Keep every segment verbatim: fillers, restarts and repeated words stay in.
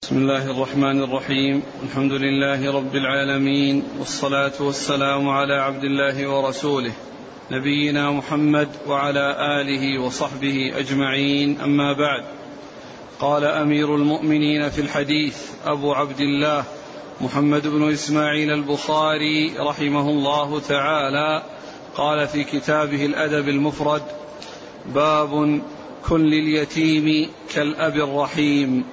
بسم الله الرحمن الرحيم. الحمد لله رب العالمين، والصلاة والسلام على عبد الله ورسوله نبينا محمد وعلى آله وصحبه أجمعين، أما بعد. قال أمير المؤمنين في الحديث أبو عبد الله محمد بن إسماعيل البخاري رحمه الله تعالى، قال في كتابه الأدب المفرد: باب كن لليتيم كالأب الرحيم.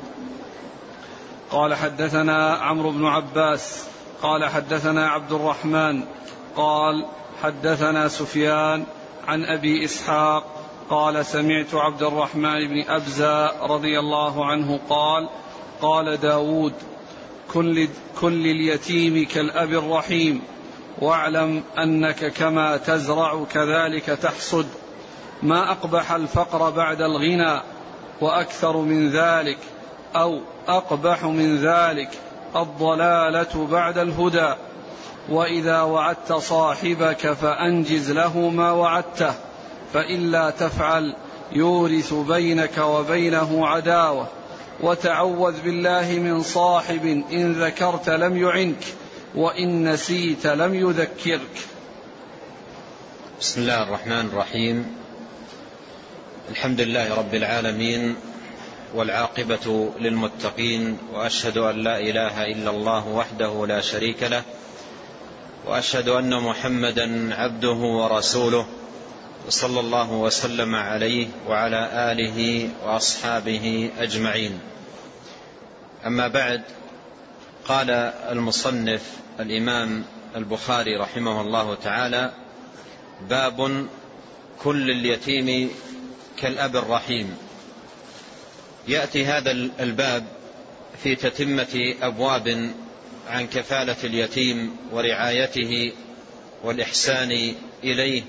قال حدثنا عمرو بن عباس قال حدثنا عبد الرحمن قال حدثنا سفيان عن أبي إسحاق قال سمعت عبد الرحمن بن أبزة رضي الله عنه قال: قال داود: كن لليتيم كالأب الرحيم، واعلم أنك كما تزرع كذلك تحصد، ما أقبح الفقر بعد الغنى، وأكثر من ذلك أو أقبح من ذلك الضلالة بعد الهدى. وإذا وعدت صاحبك فأنجز له ما وعدته، فإلا تفعل يورث بينك وبينه عداوة. وتعوذ بالله من صاحب إن ذكرت لم يعنك، وإن نسيت لم يذكرك. بسم الله الرحمن الرحيم. الحمد لله رب العالمين، والعاقبة للمتقين، وأشهد أن لا إله إلا الله وحده لا شريك له، وأشهد أن محمدا عبده ورسوله، صلى الله وسلم عليه وعلى آله وأصحابه أجمعين. أما بعد، قال المصنف الإمام البخاري رحمه الله تعالى: باب كن لليتيم كالأب الرحيم. يأتي هذا الباب في تتمة أبواب عن كفالة اليتيم ورعايته والإحسان إليه،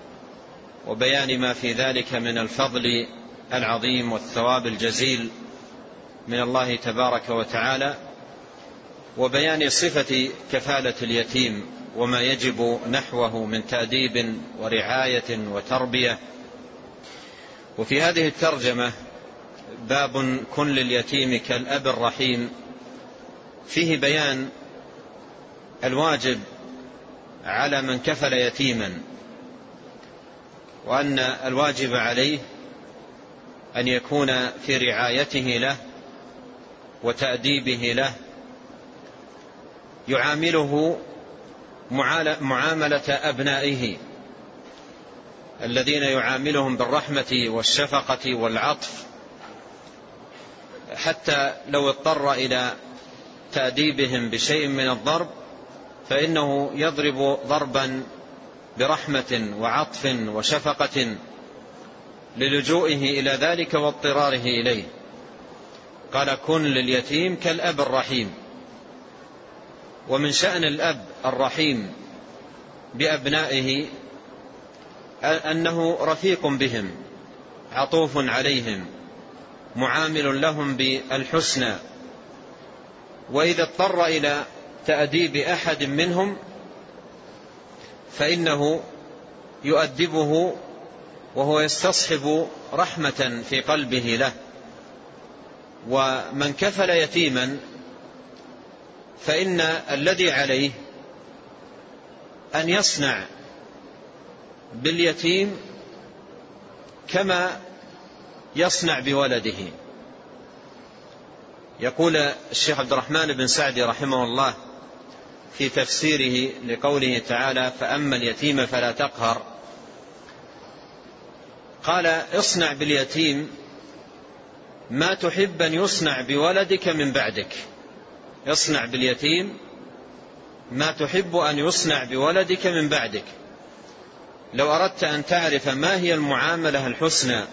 وبيان ما في ذلك من الفضل العظيم والثواب الجزيل من الله تبارك وتعالى، وبيان صفة كفالة اليتيم وما يجب نحوه من تأديب ورعاية وتربية. وفي هذه الترجمة باب كن لليتيم كالأب الرحيم فيه بيان الواجب على من كفل يتيما، وأن الواجب عليه أن يكون في رعايته له وتأديبه له، يعامله معاملة أبنائه الذين يعاملهم بالرحمة والشفقة والعطف، حتى لو اضطر إلى تأديبهم بشيء من الضرب فإنه يضرب ضربا برحمة وعطف وشفقة للجوئه إلى ذلك واضطراره إليه. قال: كن لليتيم كالأب الرحيم. ومن شأن الأب الرحيم بأبنائه أنه رفيق بهم، عطوف عليهم، معامل لهم بالحسنى، وإذا اضطر إلى تأديب أحد منهم فإنه يؤدبه وهو يستصحب رحمة في قلبه له. ومن كفل يتيما فإن الذي عليه أن يصنع باليتيم كما يصنع بولده. يقول الشيخ عبد الرحمن بن سعدي رحمه الله في تفسيره لقوله تعالى: فأما اليتيم فلا تقهر، قال: اصنع باليتيم ما تحب أن يصنع بولدك من بعدك. اصنع باليتيم ما تحب أن يصنع بولدك من بعدك. لو أردت أن تعرف ما هي المعاملة الحسنى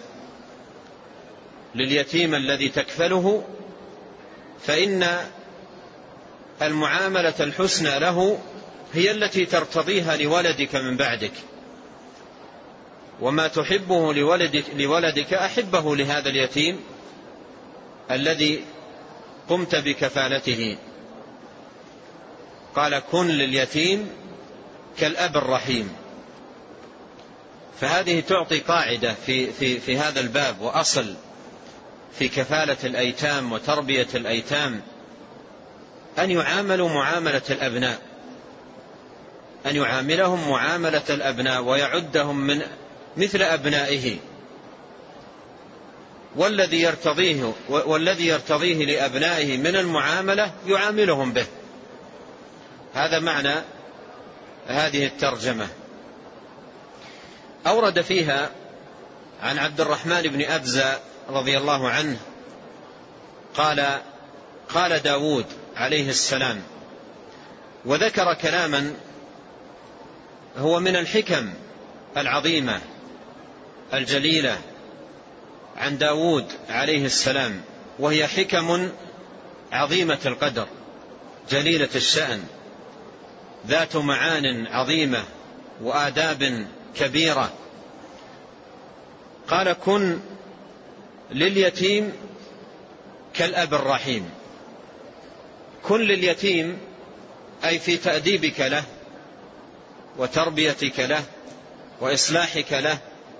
لليتيم الذي تكفله، فإن المعاملة الحسنى له هي التي ترتضيها لولدك من بعدك، وما تحبه لولدك, لولدك أحبه لهذا اليتيم الذي قمت بكفالته. قال: كن لليتيم كالأب الرحيم. فهذه تعطي قاعدة في, في, في هذا الباب وأصل في كفالة الأيتام وتربية الأيتام أن يعاملوا معاملة الأبناء، أن يعاملهم معاملة الأبناء ويعدهم من مثل أبنائه، والذي يرتضيه والذي يرتضيه لأبنائه من المعاملة يعاملهم به. هذا معنى هذه الترجمة. أورد فيها عن عبد الرحمن بن أبزة رضي الله عنه قال قال داود عليه السلام، وذكر كلاما هو من الحكم العظيمة الجليلة عن داود عليه السلام، وهي حكم عظيمة القدر جليلة الشأن ذات معان عظيمة وآداب كبيرة. قال: كن لليتيم كالأب الرحيم. كن لليتيم أي في تأديبك له وتربيتك له وإصلاحك له،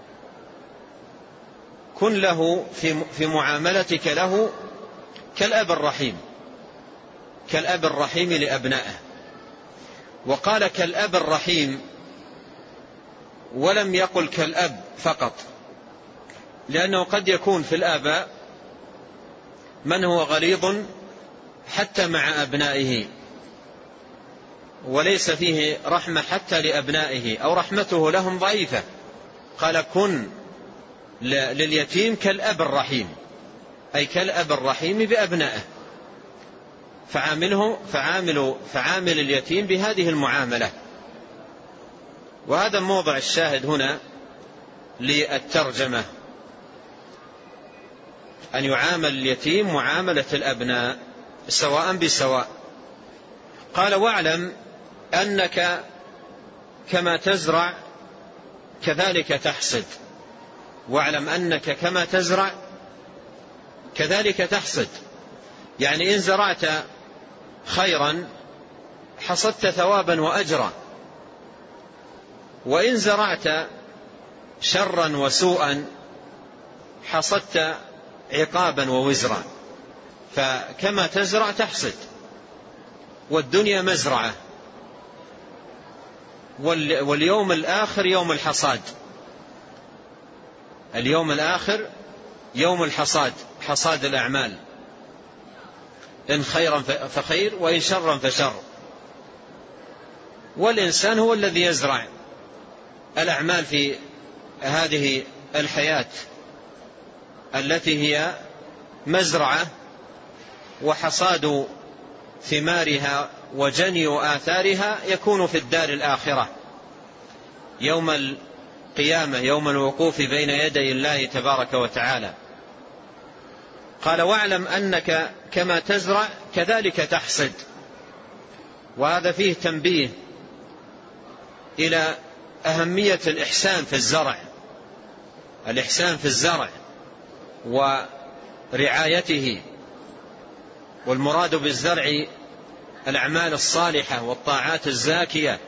كن له في معاملتك له كالأب الرحيم، كالأب الرحيم لأبنائه. وقال كالأب الرحيم ولم يقل كالأب فقط، لأنه قد يكون في الآباء من هو غليظ حتى مع أبنائه وليس فيه رحمة حتى لأبنائه، أو رحمته لهم ضعيفة. قال: كن لليتيم كالأب الرحيم، أي كالأب الرحيم بأبنائه، فعامله فعامل فعامل اليتيم بهذه المعاملة. وهذا موضع الشاهد هنا للترجمة، أن يعامل اليتيم معاملة الأبناء سواء بسواء. قال: واعلم أنك كما تزرع كذلك تحصد. واعلم أنك كما تزرع كذلك تحصد، يعني إن زرعت خيرا حصدت ثوابا وأجرا، وإن زرعت شرا وسوءا حصدت عقابا ووزرا. فكما تزرع تحصد، والدنيا مزرعة، واليوم الآخر يوم الحصاد. اليوم الآخر يوم الحصاد، حصاد الأعمال، إن خيرا فخير وإن شرا فشر. والإنسان هو الذي يزرع الأعمال في هذه الحياة التي هي مزرعة، وحصاد ثمارها وجني آثارها يكون في الدار الآخرة يوم القيامة، يوم الوقوف بين يدي الله تبارك وتعالى. قال: واعلم أنك كما تزرع كذلك تحصد. وهذا فيه تنبيه إلى أهمية الإحسان في الزرع، الإحسان في الزرع ورعايته. والمراد بالزرع الأعمال الصالحة والطاعات الزاكية.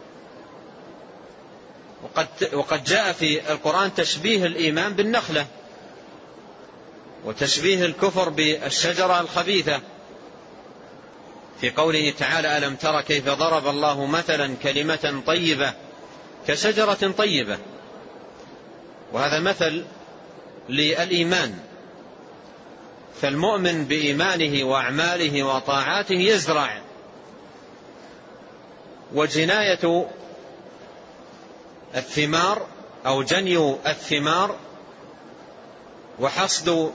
وقد, وقد جاء في القرآن تشبيه الإيمان بالنخلة، وتشبيه الكفر بالشجرة الخبيثة، في قوله تعالى: ألم تر كيف ضرب الله مثلا كلمة طيبة كشجرة طيبة. وهذا مثل للإيمان. فالمؤمن بإيمانه وأعماله وطاعاته يزرع. وجناية الثمار أو جني الثمار وحصد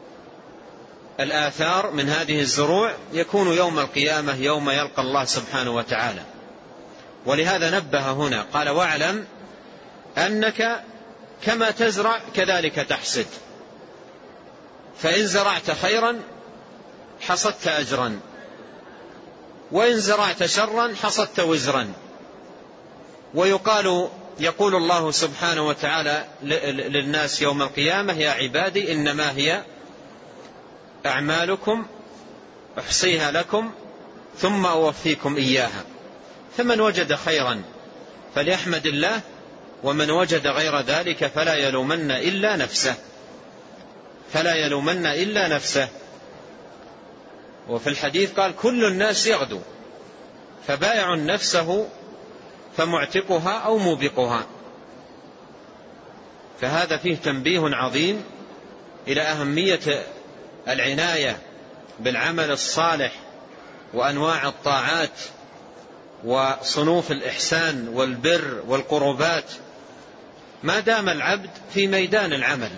الآثار من هذه الزروع يكون يوم القيامة، يوم يلقى الله سبحانه وتعالى. ولهذا نبه هنا قال: واعلم أنك كما تزرع كذلك تحصد. فإن زرعت خيرا حصدت أجرا، وإن زرعت شرا حصدت وزرا. ويقال يقول الله سبحانه وتعالى للناس يوم القيامة: يا عبادي إنما هي أعمالكم أحصيها لكم ثم أوفيكم إياها، فمن وجد خيرا فليحمد الله، ومن وجد غير ذلك فلا يلومن إلا نفسه. فلا يلومن إلا نفسه. وفي الحديث قال كل الناس يغدو فبائع نفسه فمعتقها أو موبقها. فهذا فيه تنبيه عظيم إلى أهمية العناية بالعمل الصالح وأنواع الطاعات وصنوف الإحسان والبر والقربات ما دام العبد في ميدان العمل.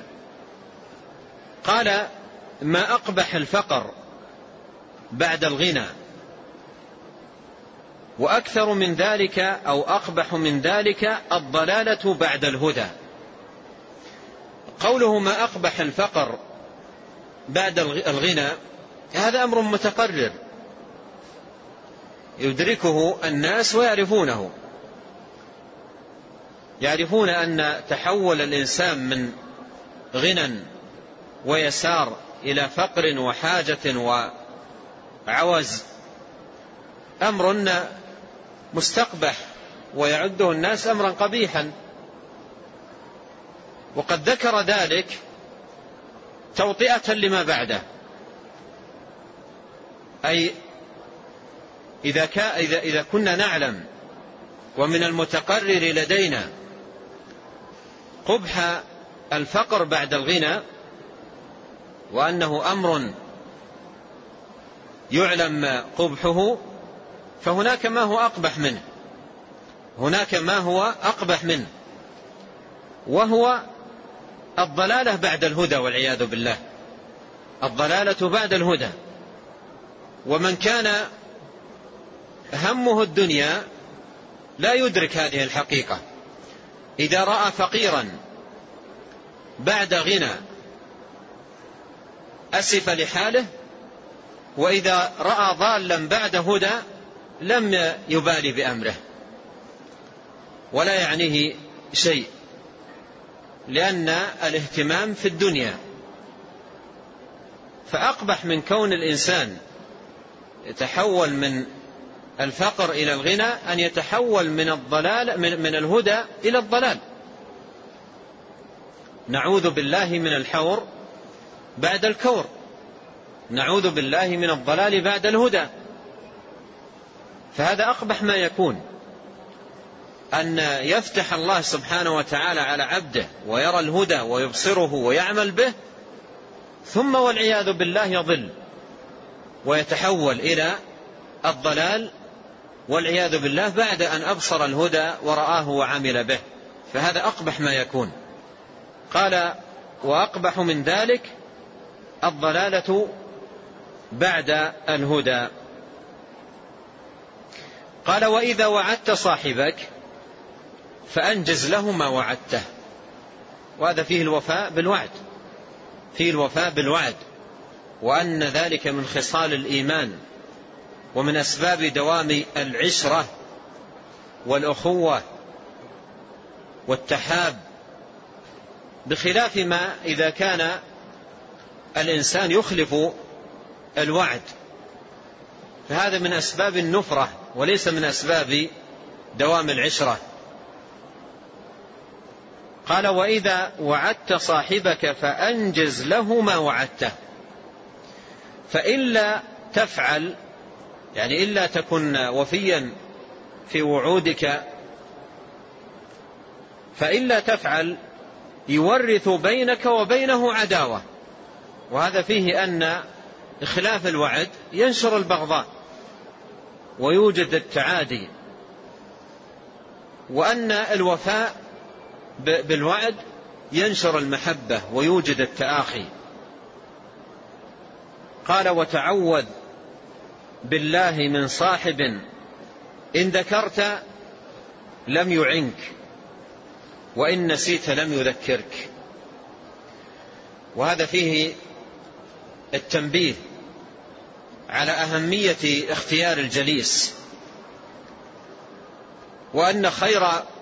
قال ما أقبح الفقر بعد الغنى، وأكثر من ذلك أو أقبح من ذلك الضلالة بعد الهدى. قوله ما أقبح الفقر بعد الغنى هذا أمر متقرر يدركه الناس ويعرفونه، يعرفون أن تحول الإنسان من غنى ويسار إلى فقر وحاجة وعوز أمر مستقبح ويعده الناس أمرا قبيحا. وقد ذكر ذلك توطئة لما بعده، أي إذا, إذا, إذا كنا نعلم ومن المتقرر لدينا قبح الفقر بعد الغنى وأنه أمر يعلم قبحه، فهناك ما هو أقبح منه، هناك ما هو أقبح منه، وهو الضلالة بعد الهدى والعياذ بالله، الضلالة بعد الهدى. ومن كان همه الدنيا لا يدرك هذه الحقيقة، إذا رأى فقيرا بعد غنى أسف لحاله، وإذا رأى ضالا بعد هدى لم يبالي بأمره ولا يعنيه شيء، لأن الاهتمام في الدنيا. فأقبح من كون الإنسان يتحول من الفقر إلى الغنى أن يتحول من الضلال من, من الهدى إلى الضلال. نعوذ بالله من الحور بعد الكور، نعوذ بالله من الضلال بعد الهدى. فهذا أقبح ما يكون، أن يفتح الله سبحانه وتعالى على عبده ويرى الهدى ويبصره ويعمل به، ثم والعياذ بالله يضل ويتحول إلى الضلال والعياذ بالله بعد أن أبصر الهدى ورآه وعمل به. فهذا أقبح ما يكون. قال وأقبح من ذلك الضلالة بعد الهدى. قال وإذا وعدت صاحبك فأنجز له ما وعدته. وهذا فيه الوفاء بالوعد، فيه الوفاء بالوعد، وأن ذلك من خصال الإيمان ومن أسباب دوام العشرة والأخوة والتحاب، بخلاف ما إذا كان الإنسان يخلف الوعد، فهذا من أسباب النفرة وليس من أسباب دوام العشرة. قال وإذا وعدت صاحبك فأنجز له ما وعدته، فإلا تفعل يعني إلا تكن وفيا في وعودك، فإلا تفعل يورث بينك وبينه عداوة. وهذا فيه أن إخلاف الوعد ينشر البغضاء ويوجد التعادي، وأن الوفاء بالوعد ينشر المحبة ويوجد التآخي. قال وتعوذ بالله من صاحب إن ذكرت لم يعنك وإن نسيت لم يذكرك. وهذا فيه التنبيه على أهمية اختيار الجليس، وأن خير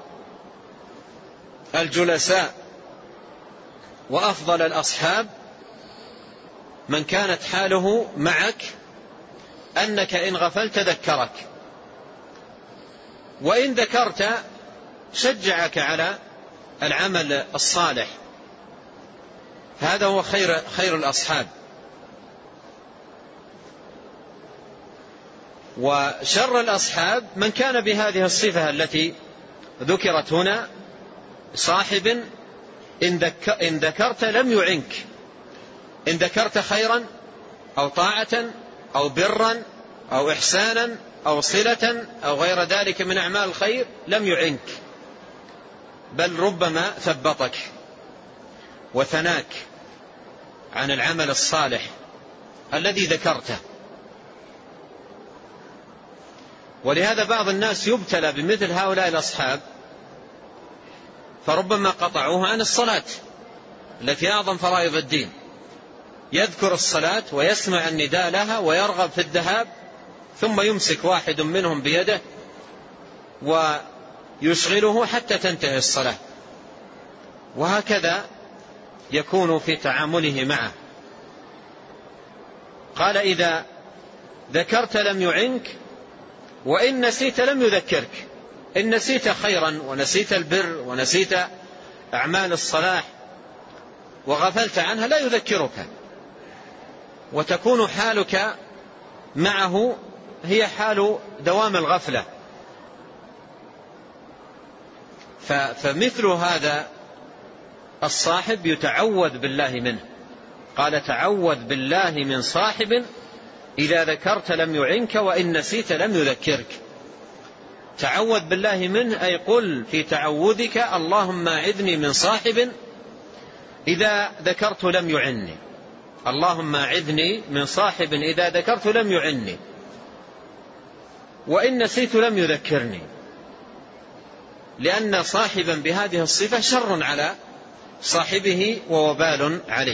الجلساء وأفضل الأصحاب من كانت حاله معك أنك إن غفلت ذكرك، وإن ذكرت شجعك على العمل الصالح. هذا هو خير, خير الأصحاب. وشر الأصحاب من كان بهذه الصفة التي ذكرت هنا، صاحب إن ذكرت لم يعنك، إن ذكرت خيرا أو طاعة أو برا أو إحسانا أو صلة أو غير ذلك من أعمال الخير لم يعنك، بل ربما ثبطك وثناك عن العمل الصالح الذي ذكرته. ولهذا بعض الناس يبتلى بمثل هؤلاء الأصحاب، فربما قطعوه عن الصلاة التي أعظم فرائض الدين، يذكر الصلاة ويسمع النداء لها ويرغب في الذهاب، ثم يمسك واحد منهم بيده ويشغله حتى تنتهي الصلاة. وهكذا يكون في تعامله معه. قال إذا ذكرت لم يعنك، وإن نسيت لم يذكرك. إن نسيت خيرا ونسيت البر ونسيت أعمال الصلاح وغفلت عنها لا يذكرك، وتكون حالك معه هي حال دوام الغفلة. فمثل هذا الصاحب يتعوذ بالله منه. قال تعوذ بالله من صاحب إذا ذكرت لم يعنك وإن نسيت لم يذكرك. تعوذ بالله منه أي قل في تعوذك اللهم أعذني من صاحب إذا ذكرت لم يعني. اللهم أعذني من صاحب إذا ذكرت لم يعني وإن نسيت لم يذكرني، لأن صاحبا بهذه الصفة شر على صاحبه ووبال عليه.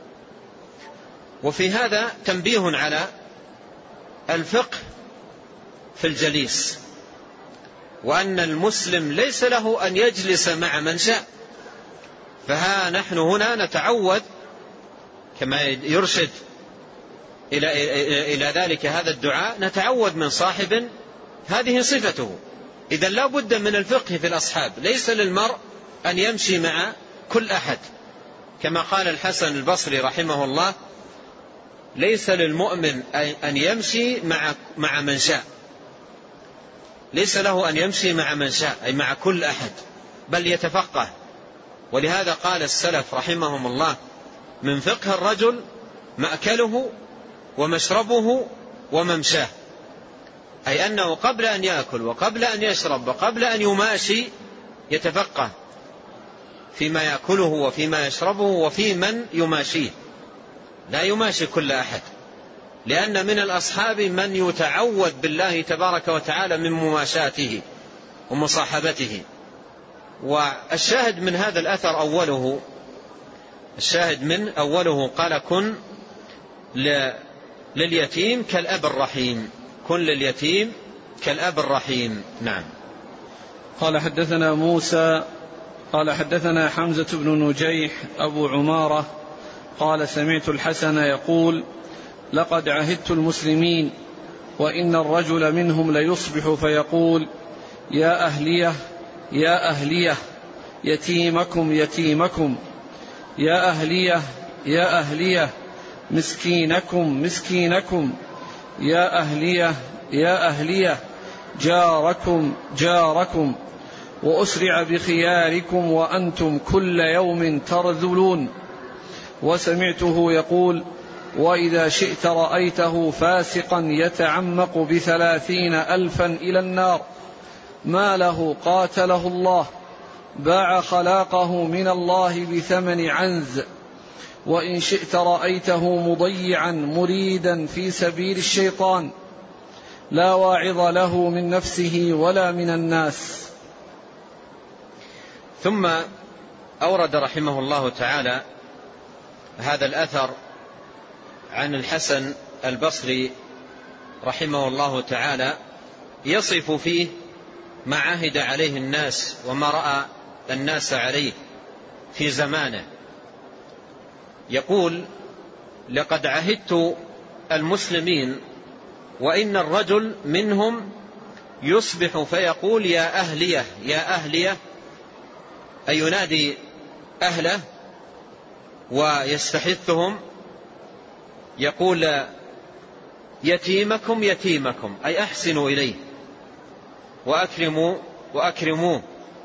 وفي هذا تنبيه على الفقه في الجليس، وأن المسلم ليس له أن يجلس مع من شاء. فها نحن هنا نتعود كما يرشد إلى, إلى ذلك هذا الدعاء، نتعود من صاحب هذه صفته. إذن لا بد من الفقه في الأصحاب. ليس للمرء أن يمشي مع كل أحد، كما قال الحسن البصري رحمه الله: ليس للمؤمن أن يمشي مع مع من شاء. ليس له أن يمشي مع من شاء أي مع كل أحد، بل يتفقه. ولهذا قال السلف رحمهم الله: من فقه الرجل مأكله ومشربه وممشاه، أي أنه قبل أن يأكل وقبل أن يشرب وقبل أن يماشي يتفقه فيما يأكله وفيما يشربه وفي من يماشيه. لا يماشي كل أحد، لأن من الأصحاب من يتعوذ بالله تبارك وتعالى من مماشاته ومصاحبته. والشاهد من هذا الأثر أوله الشاهد من أوله قال: كن لليتيم كالأب الرحيم. كن لليتيم كالأب الرحيم. نعم. قال حدثنا موسى قال حدثنا حمزة بن نجيح أبو عمارة قال: سمعت الحسن يقول: لقد عهدت المسلمين وإن الرجل منهم ليصبح فيقول: يا أهلية يا أهلية يتيمكم يتيمكم، يا أهلية يا أهلية مسكينكم مسكينكم، يا أهلية يا أهلية جاركم جاركم، وأسرع بخياركم وأنتم كل يوم ترذلون. وسمعته يقول: وإذا شئت رأيته فاسقا يتعمق بثلاثين ألفا إلى النار، ما له قاتله الله، باع خلاقه من الله بثمن عنز. وإن شئت رأيته مضيعا مريدا في سبيل الشيطان، لا واعظ له من نفسه ولا من الناس. ثم أورد رحمه الله تعالى هذا الأثر عن الحسن البصري رحمه الله تعالى، يصف فيه ما عهد عليه الناس وما رأى الناس عليه في زمانه. يقول: لقد عهدت المسلمين وإن الرجل منهم يصبح فيقول: يا أهلية يا أهلية، أي ينادي أهله ويستحثهم يقول يتيمكم يتيمكم، أي أحسنوا إليه وأكرموا وأكرموه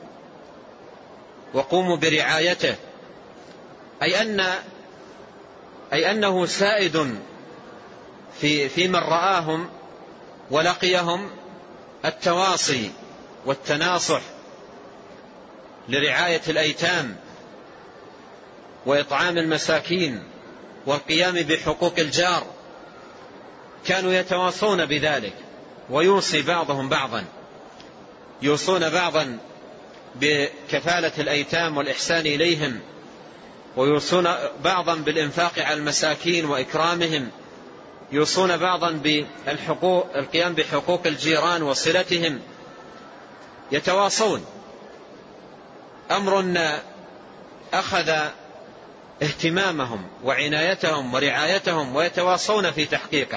وقوموا برعايته، أي أن أي أنه سائد في في من رآهم ولقيهم التواصي والتناصح لرعاية الأيتام وإطعام المساكين والقيام بحقوق الجار. كانوا يتواصون بذلك، ويوصي بعضهم بعضا، يوصون بعضا بكفالة الأيتام والإحسان إليهم، ويوصون بعضا بالإنفاق على المساكين وإكرامهم، يوصون بعضا بالحقوق القيام بحقوق الجيران وصلتهم، يتواصون. أمر أخذ اهتمامهم وعنايتهم ورعايتهم ويتواصون في تحقيقه.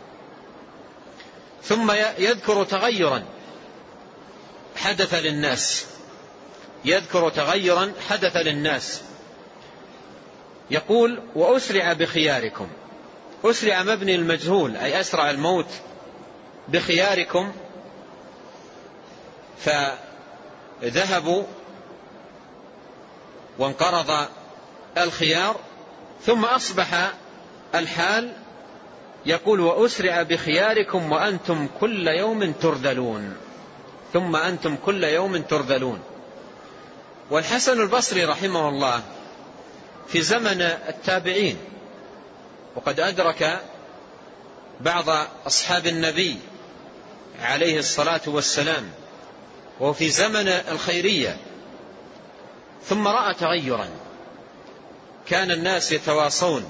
ثم يذكر تغيرا حدث للناس، يذكر تغيرا حدث للناس يقول وأسرع بخياركم. أسرع مبني المجهول، أي أسرع الموت بخياركم، فذهبوا وانقرض الخيار، ثم أصبح الحال يقول وأسرع بخياركم وأنتم كل يوم ترذلون، ثم أنتم كل يوم ترذلون. والحسن البصري رحمه الله في زمن التابعين، وقد أدرك بعض أصحاب النبي عليه الصلاة والسلام، وفي زمن الخيرية، ثم رأى تغيرا. كان الناس يتواصون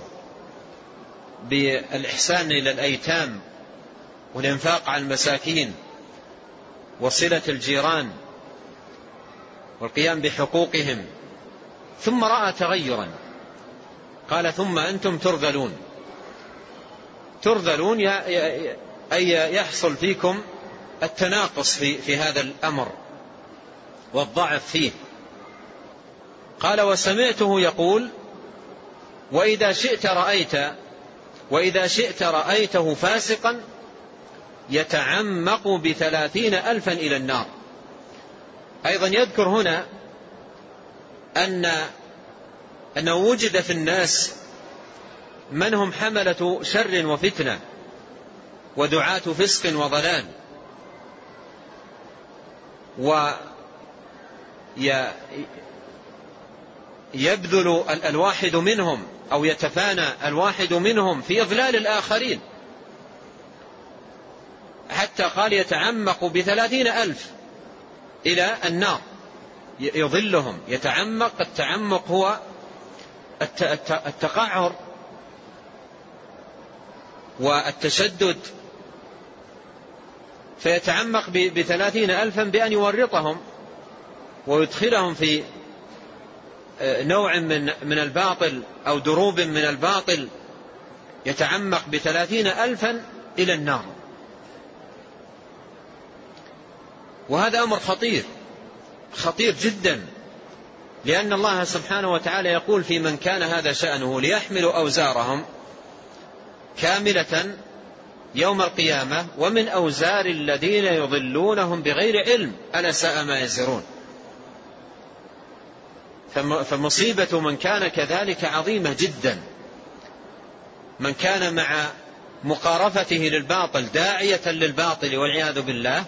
بالإحسان إلى الأيتام والإنفاق على المساكين وصلة الجيران والقيام بحقوقهم، ثم رأى تغيرا قال ثم أنتم ترذلون. ترذلون أي يحصل فيكم التناقص في, في هذا الأمر والضعف فيه. قال وسمعته يقول وإذا شئت رأيت وإذا شئت رأيته فاسقا يتعمق بثلاثين ألفا إلى النار. أيضا يذكر هنا أن أنه وجد في الناس من هم حملة شر وفتنة ودعاة فسق وضلال، ويبذل الواحد منهم أو يتفانى الواحد منهم في إضلال الآخرين، حتى قال يتعمق بثلاثين ألف إلى النار يضلهم. يتعمق، التعمق هو التقعر والتشدد، فيتعمق بثلاثين ألفا بأن يورطهم ويدخلهم في نوع من من الباطل أو دروب من الباطل. يتعمق بثلاثين ألفا إلى النار، وهذا أمر خطير خطير جدا، لأن الله سبحانه وتعالى يقول في من كان هذا شأنه ليحملوا أوزارهم كاملة يوم القيامة ومن أوزار الذين يضلونهم بغير علم ألا ساء ما يزرون. فمصيبة من كان كذلك عظيمة جدا. من كان مع مقارفته للباطل داعية للباطل والعياذ بالله،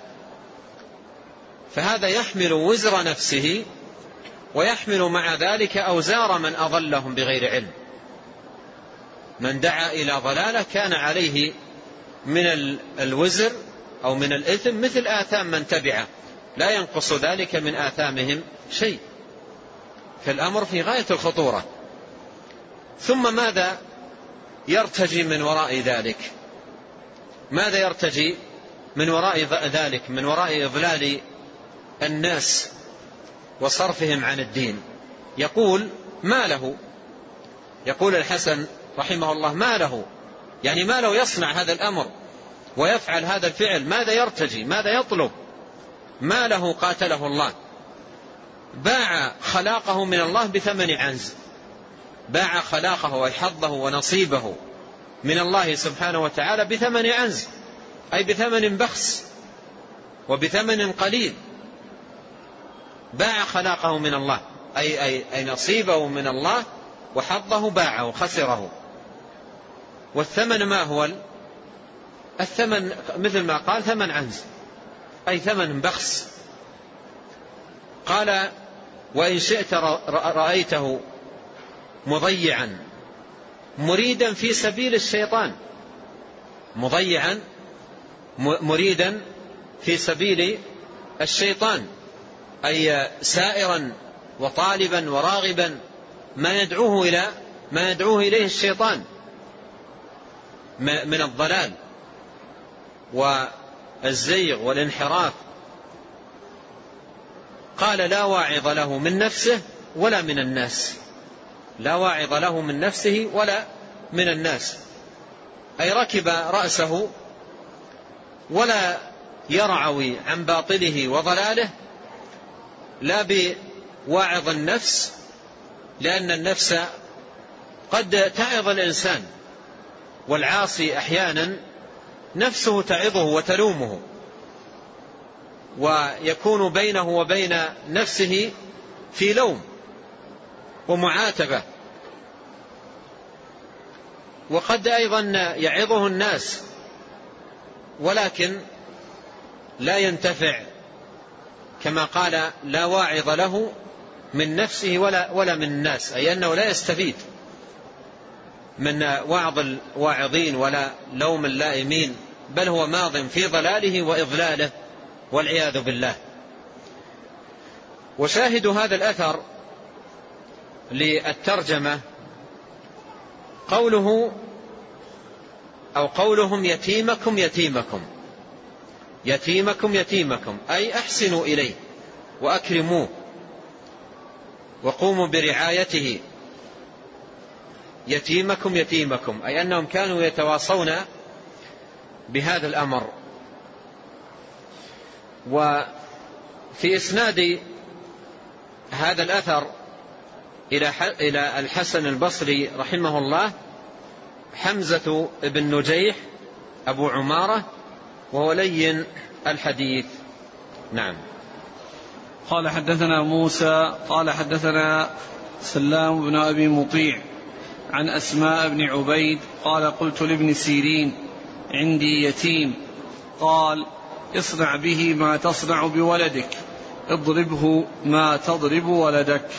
فهذا يحمل وزر نفسه ويحمل مع ذلك أوزار من أضلهم بغير علم. من دعا إلى ضلالة كان عليه من الوزر أو من الإثم مثل آثام من تبعه، لا ينقص ذلك من آثامهم شيء. فالأمر في غاية الخطورة. ثم ماذا يرتجي من وراء ذلك؟ ماذا يرتجي من وراء ذلك؟ من وراء إضلال الناس وصرفهم عن الدين. يقول ما له، يقول الحسن رحمه الله ما له، يعني ما له يصنع هذا الأمر ويفعل هذا الفعل، ماذا يرتجي؟ ماذا يطلب؟ ما له قاتله الله. باع خلاقه من الله بثمن عنز، باع خلاقه وحظه ونصيبه من الله سبحانه وتعالى بثمن عنز، أي بثمن بخس وبثمن قليل. باع خلاقه من الله، أي, أي, أي نصيبه من الله وحظه باعه خسره. والثمن ما هو؟ الثمن مثل ما قال ثمن عنز، أي ثمن بخس. قال وإن شئت رأيته مضيعا مريدا في سبيل الشيطان، مضيعا مريدا في سبيل الشيطان، أي سائرا وطالبا وراغبا ما يدعوه إلى ما يدعوه إليه الشيطان من الضلال والزيغ والانحراف. قال لا واعظ له من نفسه ولا من الناس، لا واعظ له من نفسه ولا من الناس، أي ركب رأسه ولا يرعوي عن باطله وضلاله، لا بواعظ النفس، لأن النفس قد تعظ الإنسان، والعاصي أحيانا نفسه تعظه وتلومه، ويكون بينه وبين نفسه في لوم ومعاتبة. وقد أيضا يعظه الناس ولكن لا ينتفع، كما قال لا واعظ له من نفسه ولا, ولا من الناس، أي أنه لا يستفيد من وعظ الواعظين ولا لوم اللائمين، بل هو ماض في ضلاله وإضلاله والعياذ بالله. وشاهد هذا الأثر للترجمة قوله أو قولهم يتيمكم يتيمكم يتيمكم يتيمكم، أي أحسنوا إليه وأكرموه وقوموا برعايته. يتيمكم يتيمكم، أي أنهم كانوا يتواصون بهذا الأمر. وفي إسناد هذا الأثر إلى الحسن البصري رحمه الله حمزة بن نجيح أبو عمارة، وهو لين الحديث. نعم. قال حدثنا موسى قال حدثنا سلام بن أبي مطيع عن أسماء بن عبيد قال قلت لابن سيرين عندي يتيم، قال اصنع به ما تصنع بولدك، اضربه ما تضرب ولدك.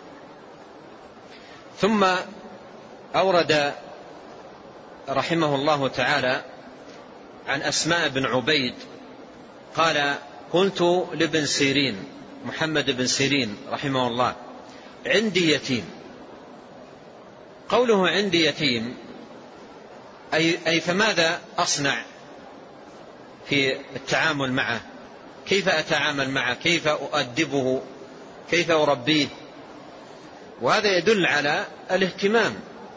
ثم أورد رحمه الله تعالى عن أسماء بن عبيد قال قلت لابن سيرين محمد بن سيرين رحمه الله عندي يتيم. قوله عندي يتيم أي, أي فماذا أصنع في التعامل معه؟ كيف أتعامل معه؟ كيف أؤدبه؟ كيف أربيه؟ وهذا يدل على الاهتمام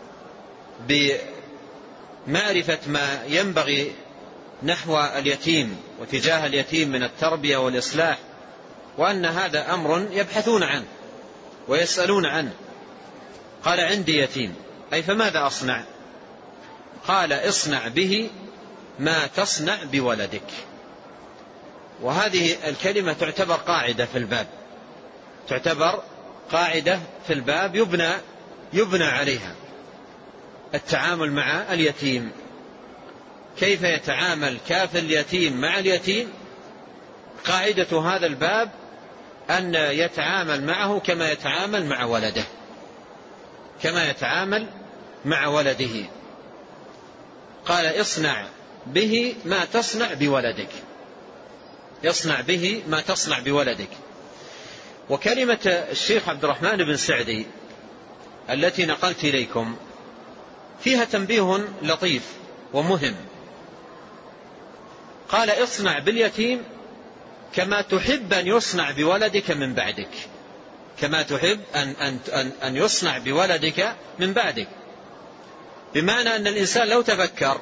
بمعرفة ما ينبغي نحو اليتيم وتجاه اليتيم من التربية والإصلاح، وأن هذا أمر يبحثون عنه ويسألون عنه. قال عندي يتيم، أي فماذا أصنع؟ قال اصنع به ما تصنع بولدك. وهذه الكلمة تعتبر قاعدة في الباب، تعتبر قاعدة في الباب يبنى, يبنى عليها التعامل مع اليتيم. كيف يتعامل كافل اليتيم مع اليتيم؟ قاعدة هذا الباب أن يتعامل معه كما يتعامل مع ولده، كما يتعامل مع ولده. قال اصنع به ما تصنع بولدك، يصنع به ما تصنع بولدك. وكلمة الشيخ عبد الرحمن بن سعدي التي نقلت إليكم فيها تنبيه لطيف ومهم. قال اصنع باليتيم كما تحب أن يصنع بولدك من بعدك، كما تحب أن, أن, أن, أن يصنع بولدك من بعدك. بمعنى أن الإنسان لو تفكر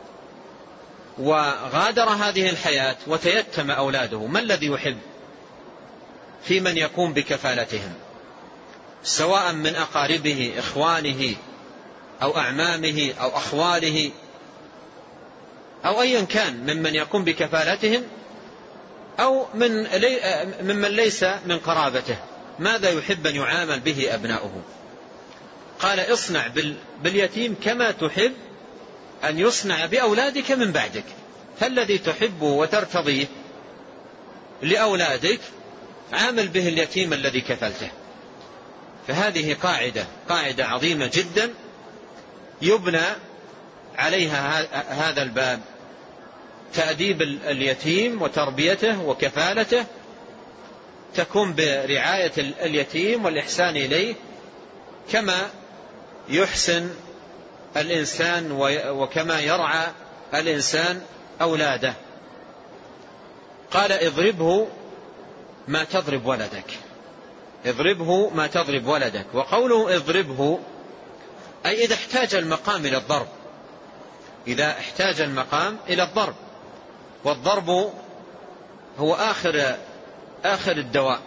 وغادر هذه الحياة وتيتم أولاده، ما الذي يحب في من يقوم بكفالتهم؟ سواء من أقاربه إخوانه أو أعمامه أو أخواله أو أيا كان ممن يقوم بكفالتهم أو من ممن ليس من قرابته، ماذا يحب أن يعامل به أبناؤه؟ قال اصنع باليتيم كما تحب أن يصنع بأولادك من بعدك، فالذي تحبه وترتضيه لأولادك عامل به اليتيم الذي كفلته. فهذه قاعدة قاعدة عظيمة جدا يبنى عليها هذا الباب، تأديب اليتيم وتربيته وكفالته تكون برعاية اليتيم والإحسان إليه كما يحسن الإنسان وكما يرعى الإنسان أولاده. قال اضربه ما تضرب ولدك، اضربه ما تضرب ولدك. وقوله اضربه أي إذا احتاج المقام إلى الضرب، إذا احتاج المقام إلى الضرب، والضرب هو آخر آخر الدواء،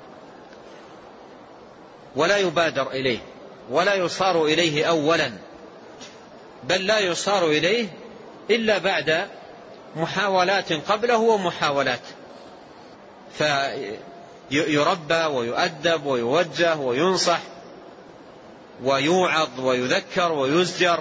ولا يبادر إليه ولا يصار إليه أولا، بل لا يصار إليه إلا بعد محاولات قبله ومحاولات، فيربى ويؤدب ويوجه وينصح ويوعظ ويذكر ويزجر،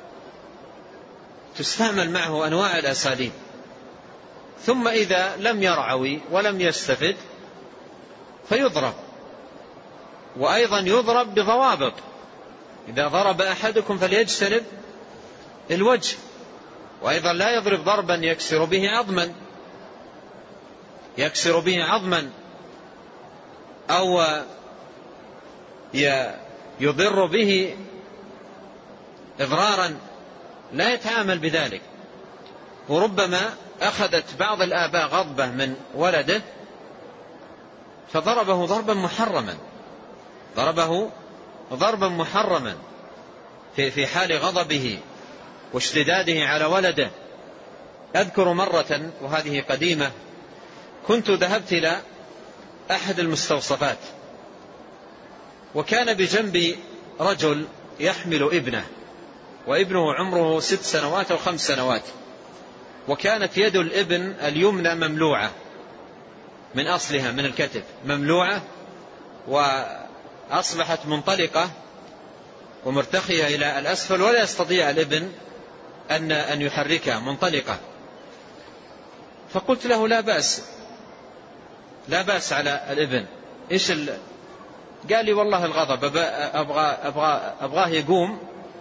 تستعمل معه أنواع الأساليب. ثم إذا لم يرعوي ولم يستفد فيضرب، وأيضا يضرب بضوابط. إذا ضرب أحدكم فليجتنب الوجه، وأيضا لا يضرب ضربا يكسر به عظما يكسر به عظما أو يضر به إضرارا، لا يتعامل بذلك. وربما أخذت بعض الآباء غضبة من ولده فضربه ضربا محرما ضربه ضربا محرما في في حال غضبه واشتداده على ولده. أذكر مرة وهذه قديمة، كنت ذهبت إلى أحد المستوصفات، وكان بجنبي رجل يحمل ابنه، وابنه عمره ست سنوات أو خمس سنوات، وكانت يد الابن اليمنى مملوعة من أصلها من الكتف مملوعة، وأصبحت منطلقة ومرتخية إلى الأسفل، ولا يستطيع الابن أن أن يحركها، منطلقة. فقلت له لا بأس لا بأس على الابن، إيش ال... قال لي والله الغضب، أبغى أبغى أبغاه يقوم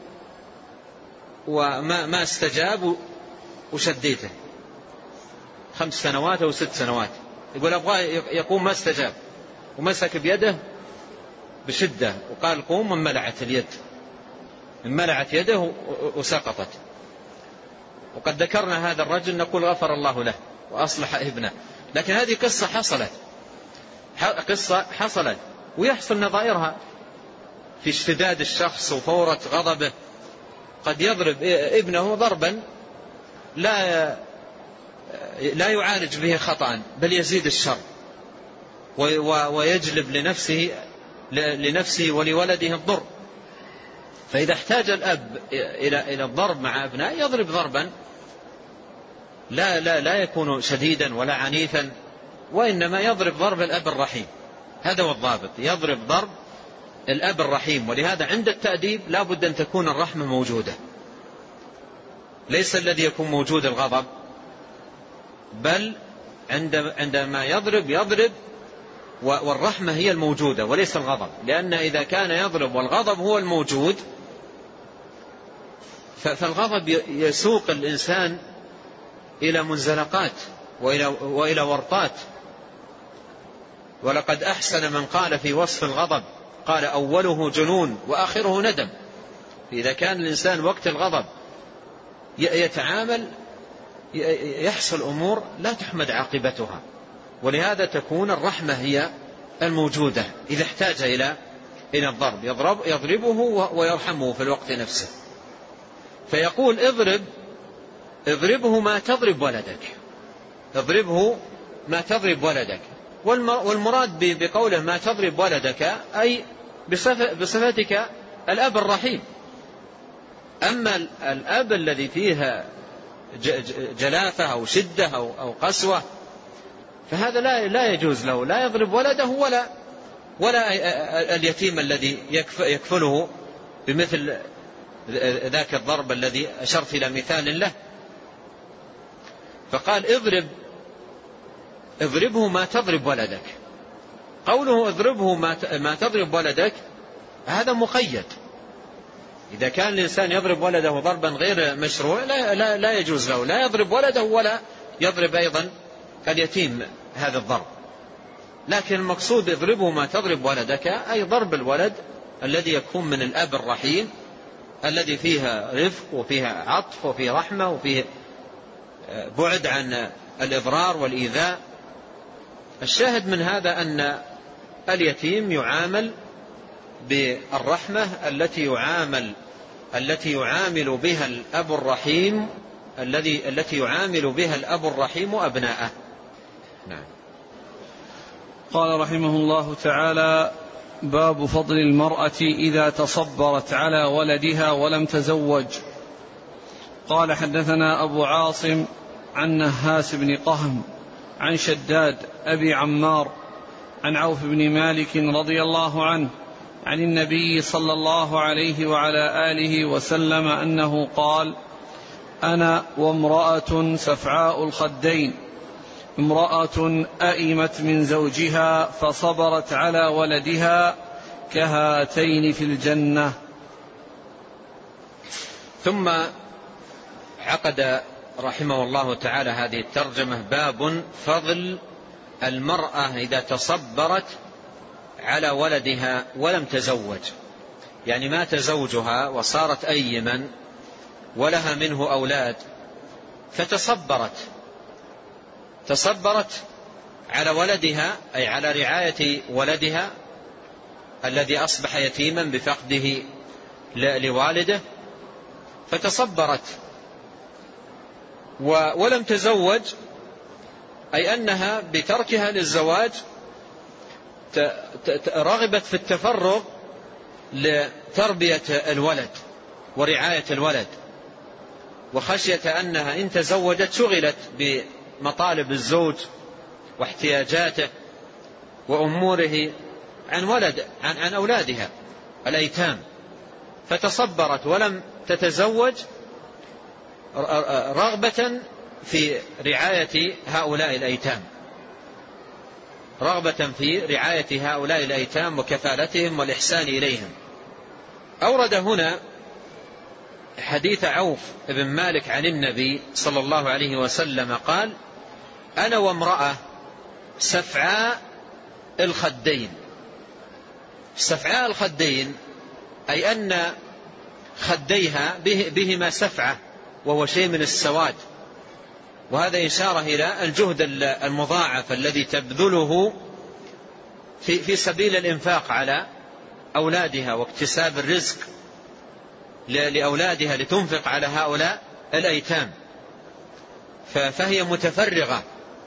وما ما استجاب وشديته، خمس سنوات أو ست سنوات، يقول أبغاه يقوم ما استجاب، ومسك بيده بشدة وقال قوم، وانملعت اليد انملعت يده وسقطت. وقد ذكرنا هذا الرجل نقول غفر الله له وأصلح ابنه، لكن هذه قصة حصلت قصة حصلت ويحصل نظائرها في اشتداد الشخص وفورة غضبه. قد يضرب ابنه ضربا لا لا يعالج به خطأ، بل يزيد الشر ويجلب لنفسه لنفسه ولولده الضر. فإذا احتاج الأب إلى إلى الضرب مع أبنائه يضرب ضربا لا لا لا يكون شديدا ولا عنيفا، وإنما يضرب ضرب الأب الرحيم. هذا هو الضابط، يضرب ضرب الأب الرحيم. ولهذا عند التأديب لا بد أن تكون الرحمة موجودة، ليس الذي يكون موجود الغضب، بل عندما يضرب يضرب والرحمة هي الموجودة وليس الغضب. لأن إذا كان يضرب والغضب هو الموجود فالغضب يسوق الإنسان إلى منزلقات وإلى, وإلى ورطات. ولقد أحسن من قال في وصف الغضب قال أوله جنون وآخره ندم. إذا كان الإنسان وقت الغضب يتعامل يحصل أمور لا تحمد عاقبتها، ولهذا تكون الرحمة هي الموجودة. إذا احتاج إلى إلى الضرب يضرب يضربه ويرحمه في الوقت نفسه. فيقول اضرب اضربه ما تضرب ولدك، اضربه ما تضرب ولدك. والمراد بقوله ما تضرب ولدك أي بصفتك الأب الرحيم. أما الأب الذي فيها جلافة أو شدة أو قسوة فهذا لا لا يجوز له، لا يضرب ولده ولا ولا اليتيم الذي يكفله بمثل ذاك الضرب الذي أشرت إلى مثال له. فقال اضرب اضربه ما تضرب ولدك. قوله اضربه ما تضرب ولدك هذا مقيد. إذا كان الإنسان يضرب ولده ضربا غير مشروع لا, لا, لا يجوز له، لا يضرب ولده ولا يضرب أيضا اليتيم هذا الضرب. لكن المقصود اضربه ما تضرب ولدك أي ضرب الولد الذي يكون من الأب الرحيم الذي فيها رفق وفيها عطف وفيه رحمة وفيه بعد عن الإضرار والإيذاء. الشاهد من هذا أن اليتيم يعامل بالرحمة التي يعامل التي يعامل بها الأب الرحيم الذي التي يعامل بها الأب الرحيم أبناءه. نعم. قال رحمه الله تعالى: باب فضل المرأة إذا تصبرت على ولدها ولم تزوج. قال: حدثنا أبو عاصم عن نهاس بن قهم عن شداد أبي عمار عن عوف بن مالك رضي الله عنه عن النبي صلى الله عليه وعلى آله وسلم أنه قال: أنا وامرأة سفعاء الخدين، امرأة أئمت من زوجها فصبرت على ولدها كهاتين في الجنة. ثم عقد رحمه الله تعالى هذه الترجمة: باب فضل المرأة إذا تصبرت على ولدها ولم تزوج، يعني مات زوجها وصارت أيما ولها منه أولاد فتصبرت تصبرت على ولدها أي على رعاية ولدها الذي أصبح يتيما بفقده لوالده، فتصبرت ولم تزوج، أي أنها بتركها للزواج رغبت في التفرغ لتربية الولد ورعاية الولد، وخشية أنها إن تزوجت شغلت بمطالب الزوج واحتياجاته وأموره عن ولد عن, عن أولادها الأيتام، فتصبرت ولم تتزوج رغبة في رعاية هؤلاء الأيتام رغبة في رعاية هؤلاء الأيتام وكفالتهم والإحسان إليهم. أورد هنا حديث عوف بن مالك عن النبي صلى الله عليه وسلم قال: أنا وامرأة سفعاء الخدين. سفعاء الخدين أي أن خديها بهما سفعة وهو شيء من السواد، وهذا إشارة إلى الجهد المضاعف الذي تبذله في, في سبيل الإنفاق على أولادها واكتساب الرزق لأولادها لتنفق على هؤلاء الأيتام، فهي متفرغة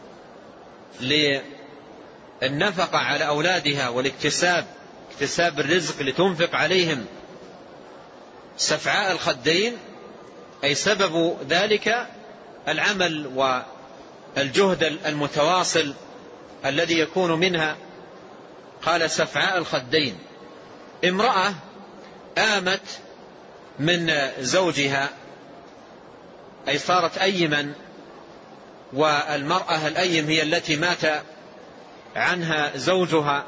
للنفقة على أولادها والاكتساب اكتساب الرزق لتنفق عليهم. سفعاء الخدين أي سبب ذلك العمل والجهد المتواصل الذي يكون منها. قال: سفعاء الخدين، امرأة آمت من زوجها أي صارت أيما، والمرأة الأيم هي التي مات عنها زوجها،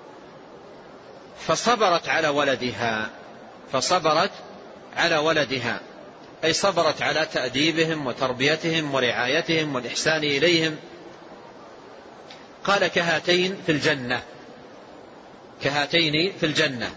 فصبرت على ولدها فصبرت على ولدها أي صبرت على تأديبهم وتربيتهم ورعايتهم والإحسان إليهم. قال: كهاتين في الجنة، كهاتين في الجنة.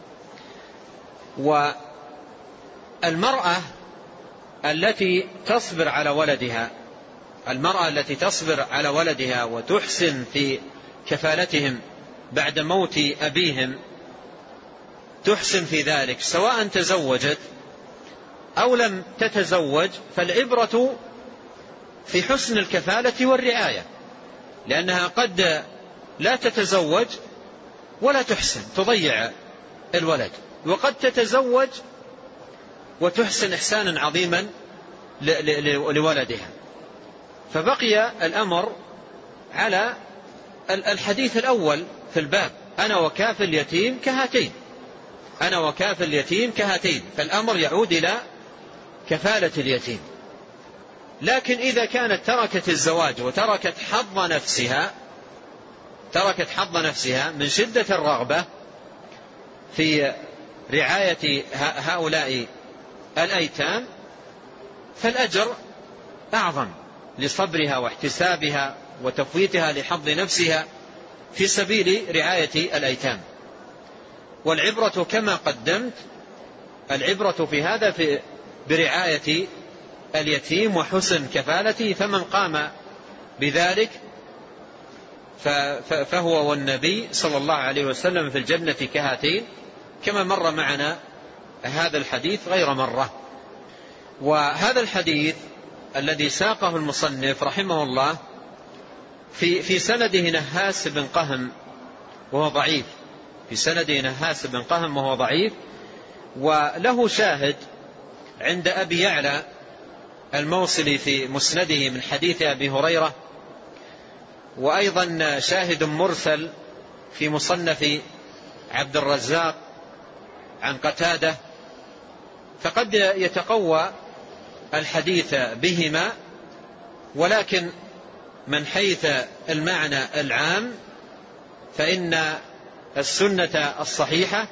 والمرأة التي تصبر على ولدها المرأة التي تصبر على ولدها وتحسن في كفالتهم بعد موت أبيهم تحسن في ذلك سواء تزوجت أو لم تتزوج، فالعبرة في حسن الكفالة والرعاية، لأنها قد لا تتزوج ولا تحسن، تضيع الولد، وقد تتزوج وتحسن إحسانا عظيما لولدها. فبقي الأمر على الحديث الأول في الباب: أنا وكافل اليتيم كهاتين، أنا وكافل اليتيم كهاتين، فالأمر يعود إلى كفالة اليتيم. لكن إذا كانت تركت الزواج وتركت حظ نفسها تركت حظ نفسها من شدة الرغبة في رعاية هؤلاء الأيتام، فالأجر أعظم لصبرها واحتسابها وتفويتها لحظ نفسها في سبيل رعاية الأيتام. والعبرة كما قدمت، العبرة في هذا في برعاية اليتيم وحسن كفالته، فمن قام بذلك فهو والنبي صلى الله عليه وسلم في الجنة كهاتين، كما مر معنا هذا الحديث غير مرة. وهذا الحديث الذي ساقه المصنف رحمه الله في في سنده نهاس بن قهم وهو ضعيف، في سنده نهاس بن قهم وهو ضعيف، وله شاهد عند أبي يعلى الموصلي في مسنده من حديث أبي هريرة، وأيضا شاهد مرسل في مصنف عبد الرزاق عن قتادة، فقد يتقوى الحديث بهما. ولكن من حيث المعنى العام فإن السنة الصحيحة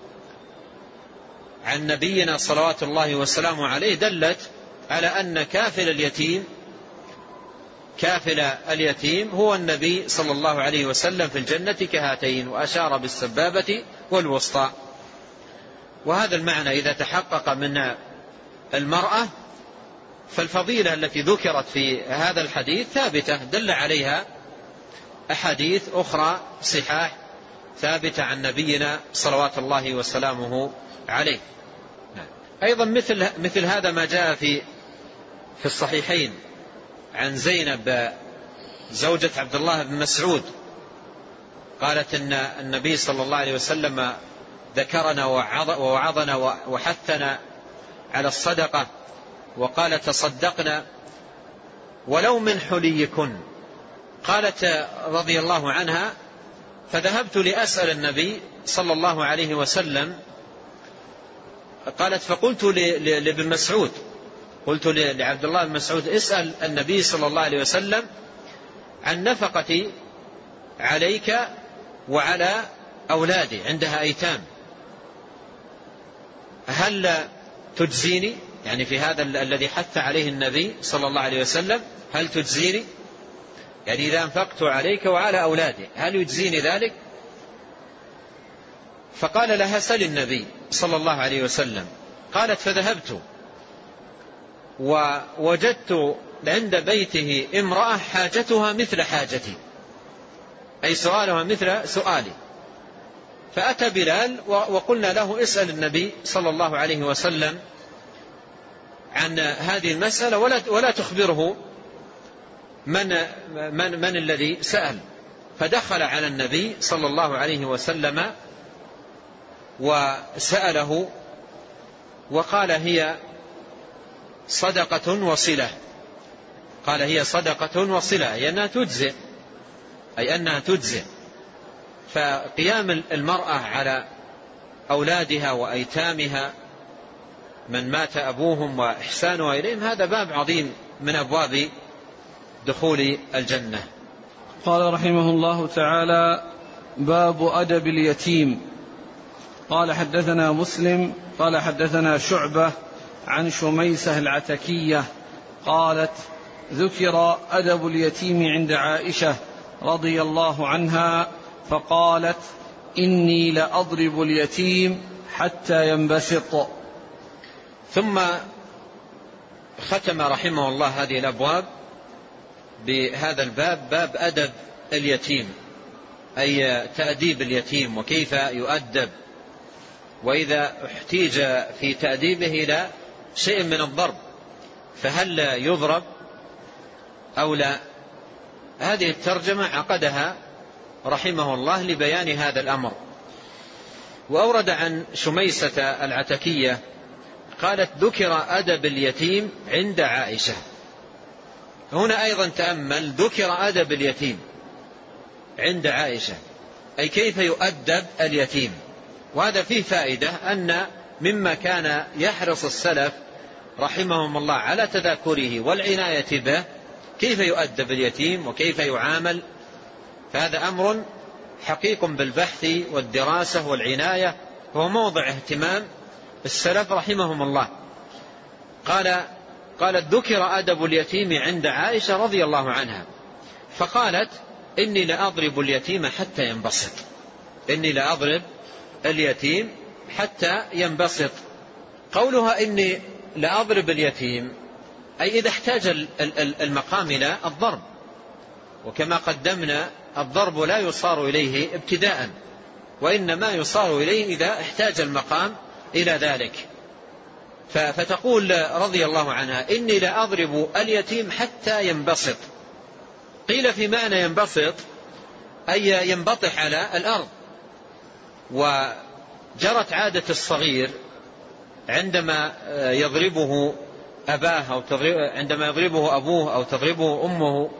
عن نبينا صلوات الله وسلامه عليه دلت على أن كافل اليتيم كافل اليتيم هو النبي صلى الله عليه وسلم في الجنة كهاتين، وأشار بالسبابة والوسطى. وهذا المعنى إذا تحقق من المرأة فالفضيلة التي ذكرت في هذا الحديث ثابتة، دل عليها أحاديث أخرى صحاح ثابتة عن نبينا صلوات الله وسلامه عليه. أيضا مثل مثل هذا ما جاء في في الصحيحين عن زينب زوجة عبد الله بن مسعود، قالت إن النبي صلى الله عليه وسلم ذكرنا ووعظنا وحثنا على الصدقة، وقال تصدقنا ولو من حليكن. قالت رضي الله عنها: فذهبت لأسأل النبي صلى الله عليه وسلم، قالت فقلت لابن مسعود، قلت لعبد الله بن مسعود: اسأل النبي صلى الله عليه وسلم عن نفقتي عليك وعلى أولادي، عندها أيتام، هل تجزيني؟ يعني في هذا الذي حث عليه النبي صلى الله عليه وسلم، هل تجزيني؟ يعني إذا أنفقت عليك وعلى أولادي هل يجزيني ذلك؟ فقال لها: سل النبي صلى الله عليه وسلم. قالت: فذهبت ووجدت عند بيته امرأة حاجتها مثل حاجتي، أي سؤالها مثل سؤالي، فأتى بلال وقلنا له: اسأل النبي صلى الله عليه وسلم عن هذه المسألة ولا ولا تخبره من من من الذي سأل. فدخل على النبي صلى الله عليه وسلم وسأله وقال: هي صدقة وصلة. قال: هي صدقة وصلة، أي أنها تجزئ، أي أنها تجزئ. فقيام المرأة على أولادها وأيتامها من مات أبوهم وإحسانها إليهم هذا باب عظيم من أبواب دخول الجنة. قال رحمه الله تعالى: باب أدب اليتيم. قال: حدثنا مسلم قال حدثنا شعبة عن شميسة العتكية قالت: ذكر أدب اليتيم عند عائشة رضي الله عنها فقالت: إني لأضرب اليتيم حتى ينبسط. ثم ختم رحمه الله هذه الأبواب بهذا الباب، باب أدب اليتيم، أي تأديب اليتيم وكيف يؤدب، وإذا احتيج في تأديبه إلى شيء من الضرب فهل يضرب أو لا. هذه الترجمة عقدها رحمه الله لبيان هذا الأمر. وأورد عن شميسة العتكية قالت ذكر أدب اليتيم عند عائشة. هنا أيضا تأمل، ذكر أدب اليتيم عند عائشة، أي كيف يؤدب اليتيم. وهذا فيه فائدة أن مما كان يحرص السلف رحمهم الله على تذاكره والعناية به كيف يؤدب اليتيم وكيف يعامل، فهذا أمر حقيق بالبحث والدراسة والعناية، وهو موضع اهتمام السلف رحمهم الله. قال قالت ذكر أدب اليتيم عند عائشة رضي الله عنها، فقالت إني لأضرب اليتيم حتى ينبسط، إني لأضرب اليتيم حتى ينبسط. قولها إني لأضرب اليتيم أي إذا احتاج المقام إلى الضرب، وكما قدمنا الضرب لا يصار إليه ابتداء، وإنما يصار إليه إذا احتاج المقام إلى ذلك. فتقول رضي الله عنها إني لأضرب اليتيم حتى ينبسط. قيل في معنى ينبسط أي ينبطح على الأرض. وجرت عادة الصغير عندما يضربه أباه أو عندما يضربه أبوه أو تضربه أمه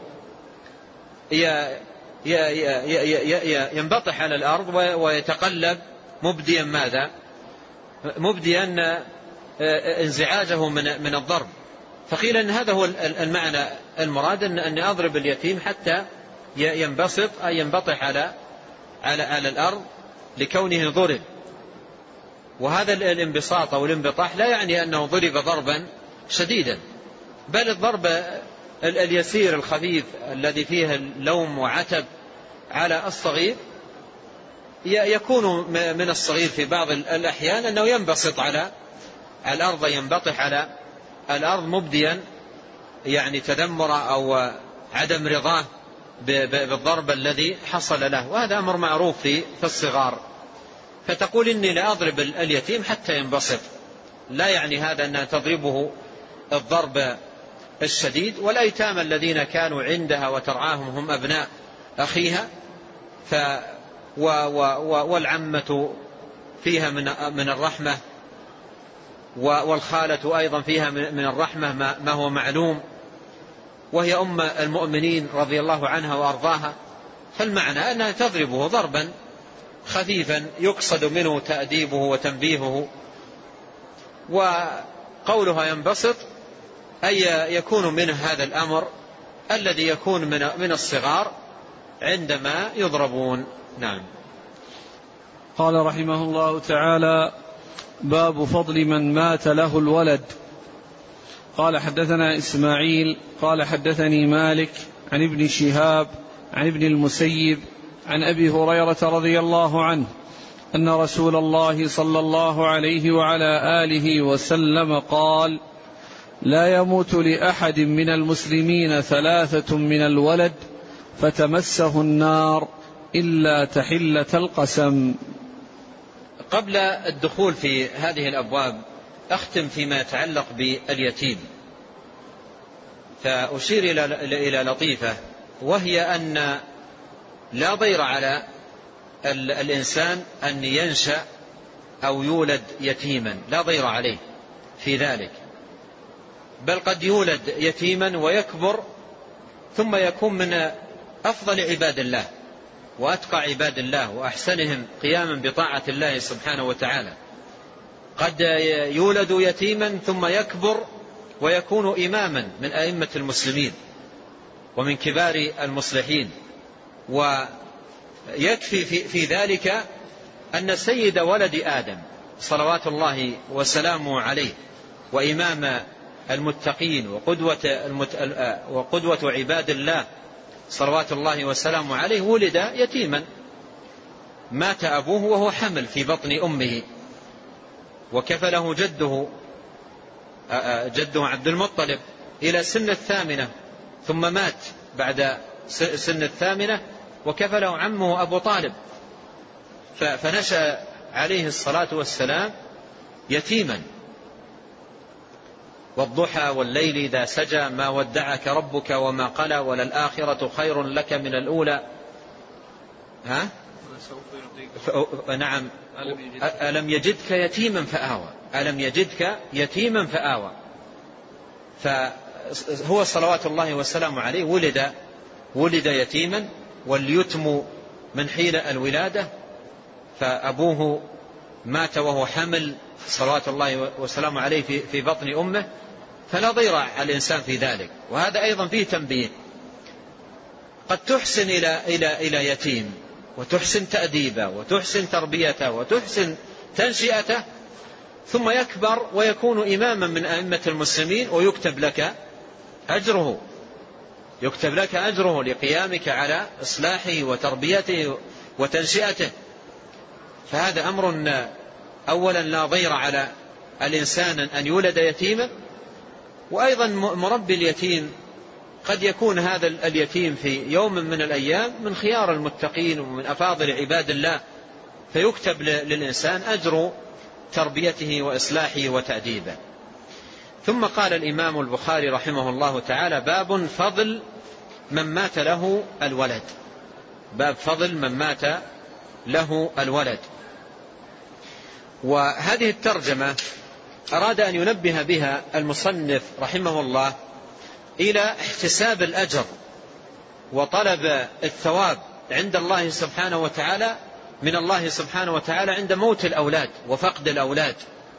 ينبطح على الأرض ويتقلب مبديا ماذا؟ مبديا انزعاجه من الضرب. فقيل أن هذا هو المعنى المراد، أن أضرب اليتيم حتى ينبسط أي ينبطح على على على الأرض لكونه ضرب. وهذا الانبساط أو الانبطاح لا يعني أنه ضرب ضربا شديدا، بل الضرب اليسير الخفيف الذي فيه اللوم وعتب على الصغير يكون من الصغير في بعض الأحيان أنه ينبسط على الأرض، ينبطح على الأرض مبديا يعني تذمر أو عدم رضاه بالضرب الذي حصل له، وهذا أمر معروف في الصغار. فتقول إني لأضرب اليتيم حتى ينبسط، لا يعني هذا أنها تضربه الضرب الشديد. والأيتام الذين كانوا عندها وترعاهم هم أبناء أخيها، ف و و والعمة فيها من من الرحمة، والخالة أيضا فيها من الرحمة ما هو معلوم، وهي أم المؤمنين رضي الله عنها وأرضاها. فالمعنى أنها تضربه ضربا خفيفا يقصد منه تأديبه وتنبيهه. وقولها ينبسط أي يكون منه هذا الأمر الذي يكون من من الصغار عندما يضربون. نعم. قال رحمه الله تعالى: باب فضل من مات له الولد. قال حدثنا إسماعيل قال حدثني مالك عن ابن شهاب عن ابن المسيب عن أبي هريرة رضي الله عنه أن رسول الله صلى الله عليه وعلى آله وسلم قال: لا يموت لأحد من المسلمين ثلاثة من الولد فتمسه النار إلا تحلة القسم. قبل الدخول في هذه الأبواب أختم فيما يتعلق باليتيم، فأشير إلى لطيفة، وهي أن لا ضير على الإنسان أن ينشأ أو يولد يتيما، لا ضير عليه في ذلك، بل قد يولد يتيما ويكبر ثم يكون من أفضل عباد الله وأتقى عباد الله وأحسنهم قياما بطاعة الله سبحانه وتعالى. قد يولد يتيما ثم يكبر ويكون إماما من أئمة المسلمين ومن كبار المصلحين. ويكفي في, في ذلك أن سيد ولد آدم صلوات الله وسلامه عليه وإمام المتقين وقدوة, المت... وقدوة عباد الله صلوات الله وسلامه عليه ولد يتيما، مات أبوه وهو حمل في بطن أمه، وكفله جده جده عبد المطلب إلى سن الثامنة، ثم مات بعد سن الثامنة وكفله عمه أبو طالب، فنشأ عليه الصلاة والسلام يتيما. والضحى والليل إذا سجى ما ودعك ربك وما قلى وللآخرة خير لك من الأولى. ها؟ نعم ألم يجدك يتيما فآوى ألم يجدك يتيما فآوى. فهو صلوات الله والسلام عليه ولد ولد يتيما، واليتم من حين الولادة، فأبوه مات وهو حمل صلوات الله والسلام عليه في في بطن أمه، فلا ضير على الإنسان في ذلك. وهذا أيضا فيه تنبيه، قد تحسن إلى إلى إلى يتيم وتحسن تأديبه وتحسن تربيته وتحسن تنشئته، ثم يكبر ويكون إماما من أئمة المسلمين ويكتب لك أجره يكتب لك أجره لقيامك على إصلاحه وتربيته وتنشئته. فهذا أمر أولا لا ضير على الإنسان أن يولد يتيما، وأيضا مربي اليتيم قد يكون هذا اليتيم في يوم من الأيام من خيار المتقين ومن أفاضل عباد الله، فيكتب للإنسان أجر تربيته وإصلاحه وتأديبه. ثم قال الإمام البخاري رحمه الله تعالى: باب فضل من مات له الولد. باب فضل من مات له الولد. وهذه الترجمة أراد أن ينبه بها المصنف رحمه الله إلى احتساب الأجر وطلب الثواب عند الله سبحانه وتعالى من الله سبحانه وتعالى عند موت الأولاد وفقد الأولاد،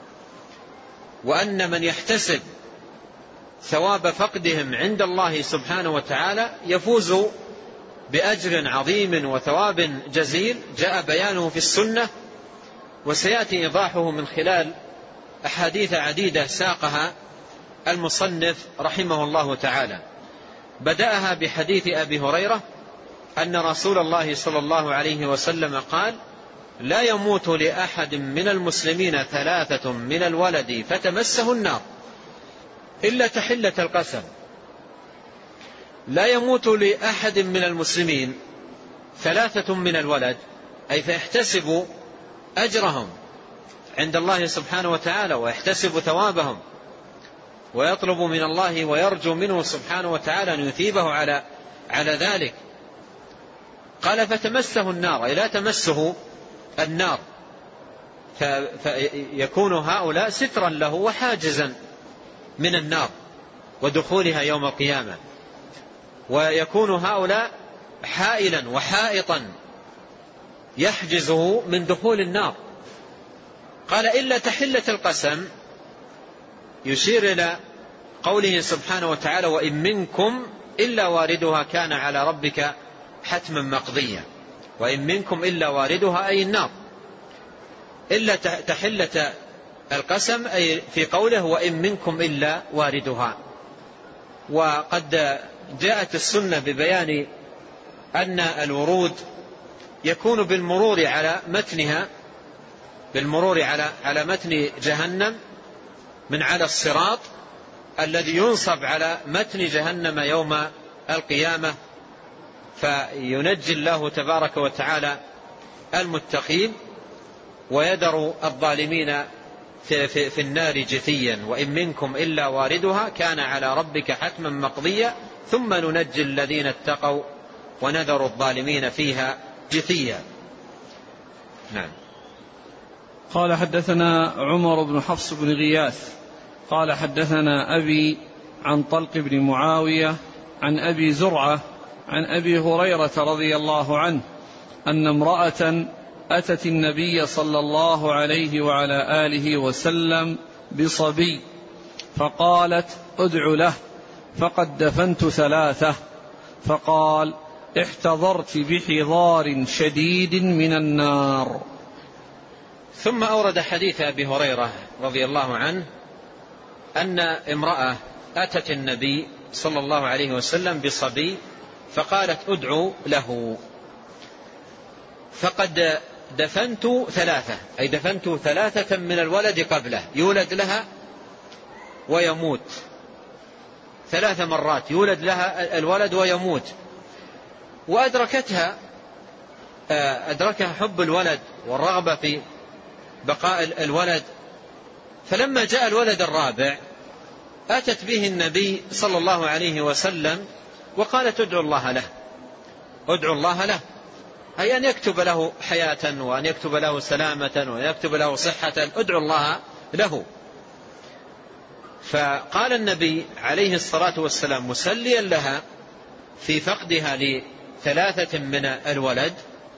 وأن من يحتسب ثواب فقدهم عند الله سبحانه وتعالى يفوز بأجر عظيم وثواب جزيل جاء بيانه في السنة، وسيأتي إيضاحه من خلال أحاديث عديدة ساقها المصنف رحمه الله تعالى. بدأها بحديث أبي هريرة أن رسول الله صلى الله عليه وسلم قال: لا يموت لأحد من المسلمين ثلاثة من الولد فتمسه النار إلا تحلة القسم. لا يموت لأحد من المسلمين ثلاثة من الولد، أي فيحتسب أجرهم عند الله سبحانه وتعالى ويحتسب ثوابهم ويطلب من الله ويرجو منه سبحانه وتعالى أن يثيبه على على ذلك. قال: فتمسه النار، أي لا تمسه النار، فيكون هؤلاء سترا له وحاجزا من النار ودخولها يوم القيامة، ويكون هؤلاء حائلا وحائطا يحجزه من دخول النار. قال: إلا تحلة القسم، يشير إلى قوله سبحانه وتعالى: وإن منكم إلا واردها كان على ربك حتما مقضيا. وإن منكم إلا واردها أي النار. إلا تحلة القسم أي في قوله وإن منكم إلا واردها. وقد جاءت السنة ببيان أن الورود يكون بالمرور على متنها بالمرور على على متن جهنم من على الصراط الذي ينصب على متن جهنم يوم القيامة، فينجي الله تبارك وتعالى المتقين ويدر الظالمين في, في, في النار جثيا. وإن منكم إلا واردها كان على ربك حتما مقضيا ثم ننجي الذين اتقوا ونذر الظالمين فيها جثيا. نعم. قال: حدثنا عمر بن حفص بن غياث قال: حدثنا أبي عن طلق بن معاوية عن أبي زرعة عن أبي هريرة رضي الله عنه أن امرأة أتت النبي صلى الله عليه وعلى آله وسلم بصبي فقالت: ادع له فقد دفنت ثلاثة. فقال: احتضرت بحضار شديد من النار. ثم أورد حديث أبي هريرة رضي الله عنه أن امرأة أتت النبي صلى الله عليه وسلم بصبي فقالت: ادعوا له فقد دفنت ثلاثة، أي دفنت ثلاثة من الولد قبله، يولد لها ويموت ثلاث مرات، يولد لها الولد ويموت. وأدركتها أدركها حب الولد والرغبة في بقاء الولد، فلما جاء الولد الرابع أتت به النبي صلى الله عليه وسلم وقالت: ادعوا الله له ادعوا الله له أي أن يكتب له حياة وأن يكتب له سلامة وأن يكتب له صحة، ادعو الله له. فقال النبي عليه الصلاة والسلام مسليا لها في فقدها لثلاثة من الولد،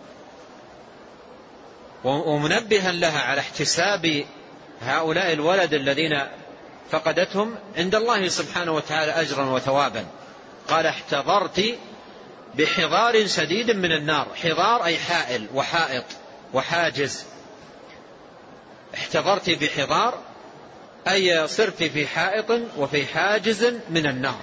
ومنبها لها على احتساب هؤلاء الولد الذين فقدتهم عند الله سبحانه وتعالى أجرا وثوابا. قال احتضرت بحضار شديد من النار. حضار أي حائل وحائط وحاجز. احتضرت بحضار أي صرت في حائط وفي حاجز من النار.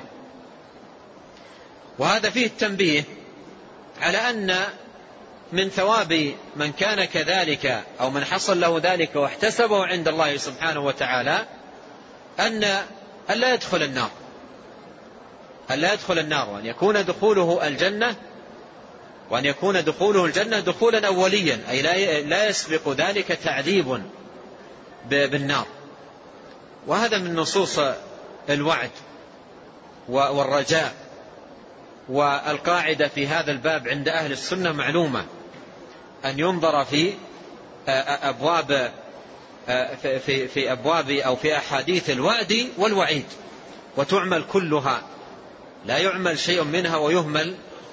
وهذا فيه التنبيه على أن من ثواب من كان كذلك أو من حصل له ذلك واحتسبه عند الله سبحانه وتعالى أن لا يدخل النار، أن لا يدخل النار، وأن يكون دخوله الجنة، وأن يكون دخوله الجنة دخولا أوليا، أي لا يسبق ذلك تعذيب بالنار. وهذا من نصوص الوعد والرجاء. والقاعدة في هذا الباب عند أهل السنة معلومة، أن ينظر في أبواب في في أبواب أو في أحاديث الوعد والوعيد وتعمل كلها، لا يعمل شيء منها ويهمل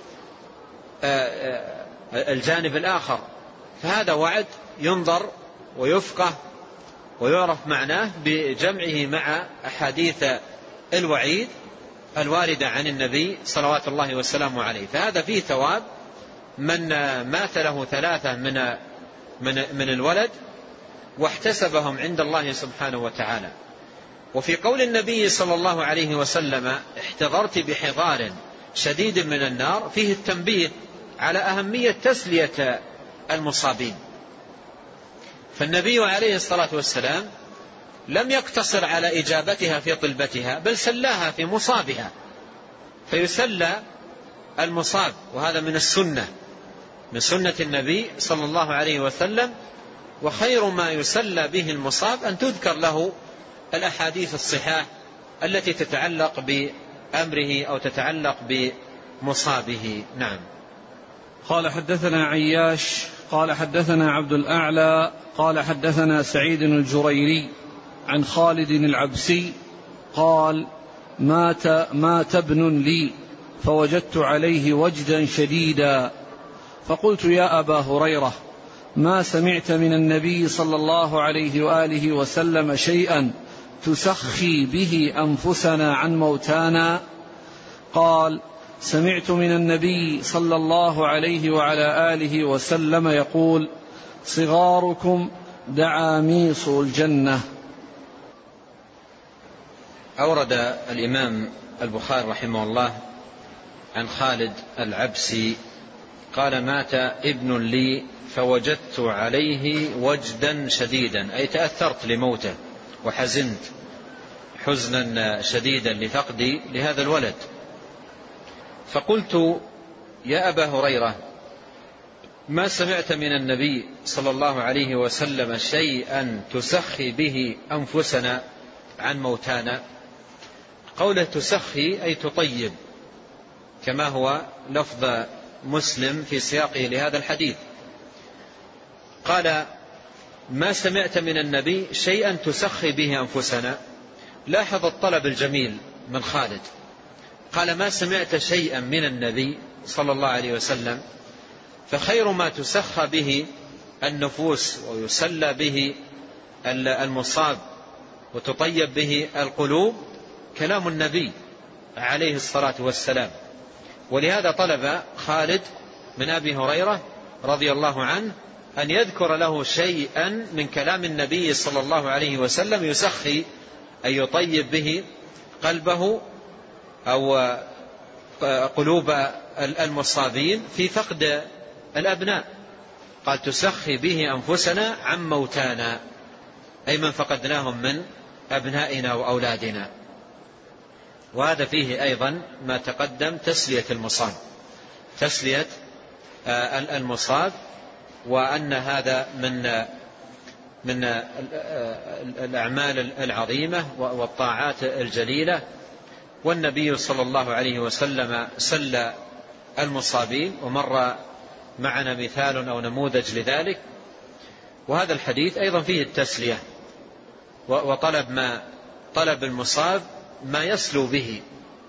الجانب الآخر. فهذا وعد ينظر ويفقه ويعرف معناه بجمعه مع أحاديث الوعيد الواردة عن النبي صلوات الله وسلامه عليه. فهذا فيه ثواب من مات له ثلاثة من من من الولد واحتسبهم عند الله سبحانه وتعالى. وفي قول النبي صلى الله عليه وسلم احتضرت بحضار شديد من النار فيه التنبيه على أهمية تسلية المصابين. فالنبي عليه الصلاة والسلام لم يقتصر على إجابتها في طلبتها، بل سلاها في مصابها، فيسلى المصاب. وهذا من السنة، من سنة النبي صلى الله عليه وسلم. وخير ما يسلى به المصاب أن تذكر له الأحاديث الصحاح التي تتعلق بأمره أو تتعلق بمصابه. نعم. قال حدثنا عياش قال حدثنا عبد الأعلى قال حدثنا سعيد الجريري عن خالد العبسي قال مات, مات ابن لي فوجدت عليه وجدا شديدا، فقلت يا أبا هريرة ما سمعت من النبي صلى الله عليه وآله وسلم شيئا تسخي به أنفسنا عن موتانا؟ قال سمعت من النبي صلى الله عليه وعلى آله وسلم يقول صغاركم دعاميص الجنة. أورد الإمام البخاري رحمه الله عن خالد العبسي قال مات ابن لي فوجدت عليه وجدا شديدا، أي تأثرت لموته وحزنت حزنا شديدا لفقدي لهذا الولد. فقلت يا أبا هريرة ما سمعت من النبي صلى الله عليه وسلم شيئا تسخي به أنفسنا عن موتانا؟ قوله تسخي أي تطيب، كما هو لفظ مسلم في سياقه لهذا الحديث. قال ما سمعت من النبي شيئا تسخي به أنفسنا. لاحظ الطلب الجميل من خالد، قال ما سمعت شيئا من النبي صلى الله عليه وسلم. فخير ما تسخى به النفوس ويسلى به المصاب وتطيب به القلوب كلام النبي عليه الصلاة والسلام. ولهذا طلب خالد من أبي هريرة رضي الله عنه أن يذكر له شيئا من كلام النبي صلى الله عليه وسلم يسخي أي يطيب به قلبه أو قلوب المصابين في فقد الأبناء. قال تسخي به أنفسنا عن موتانا، أي من فقدناهم من أبنائنا وأولادنا. وهذا فيه أيضا ما تقدم تسلية المصاب، تسلية المصاب، وأن هذا من من الأعمال العظيمة والطاعات الجليلة. والنبي صلى الله عليه وسلم سلى المصابين. ومر معنا مثال أو نموذج لذلك. وهذا الحديث أيضا فيه التسلية وطلب ما طلب المصاب ما يسلو به.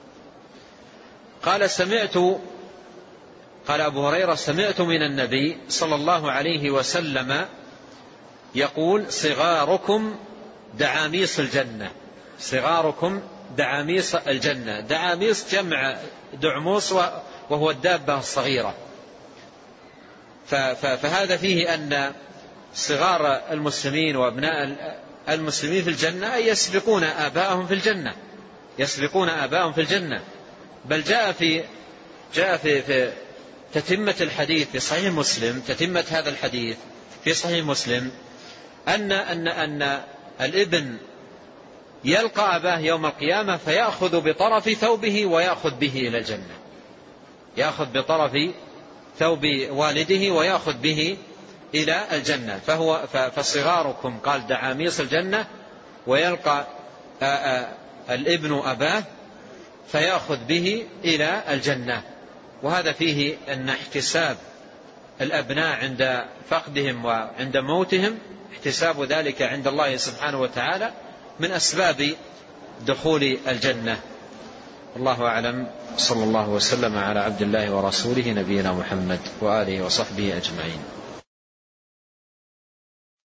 قال سمعت قال أبو هريرة سمعت من النبي صلى الله عليه وسلم يقول صغاركم دعاميص الجنة. صغاركم دعاميص الجنة. دعاميص جمع دعموس وهو الدابة الصغيرة. فهذا فيه أن صغار المسلمين وابناء المسلمين في الجنة أي يسبقون آباءهم في الجنة يسبقون آباءهم في الجنة. بل جاء في جاء في, في تتمة الحديث في صحيح مسلم تتمة هذا الحديث في صحيح مسلم أن أن أن الابن يلقى أباه يوم القيامة فيأخذ بطرف ثوبه ويأخذ به إلى الجنة. يأخذ بطرف ثوب والده ويأخذ به إلى الجنة. فهو فصغاركم قال دعاميص الجنة ويلقى الابن أباه فيأخذ به إلى الجنة. وهذا فيه أن احتساب الأبناء عند فقدهم وعند موتهم احتساب ذلك عند الله سبحانه وتعالى من أسباب دخول الجنة. الله أعلم. صلى الله وسلم على عبد الله ورسوله نبينا محمد وآله وصحبه أجمعين.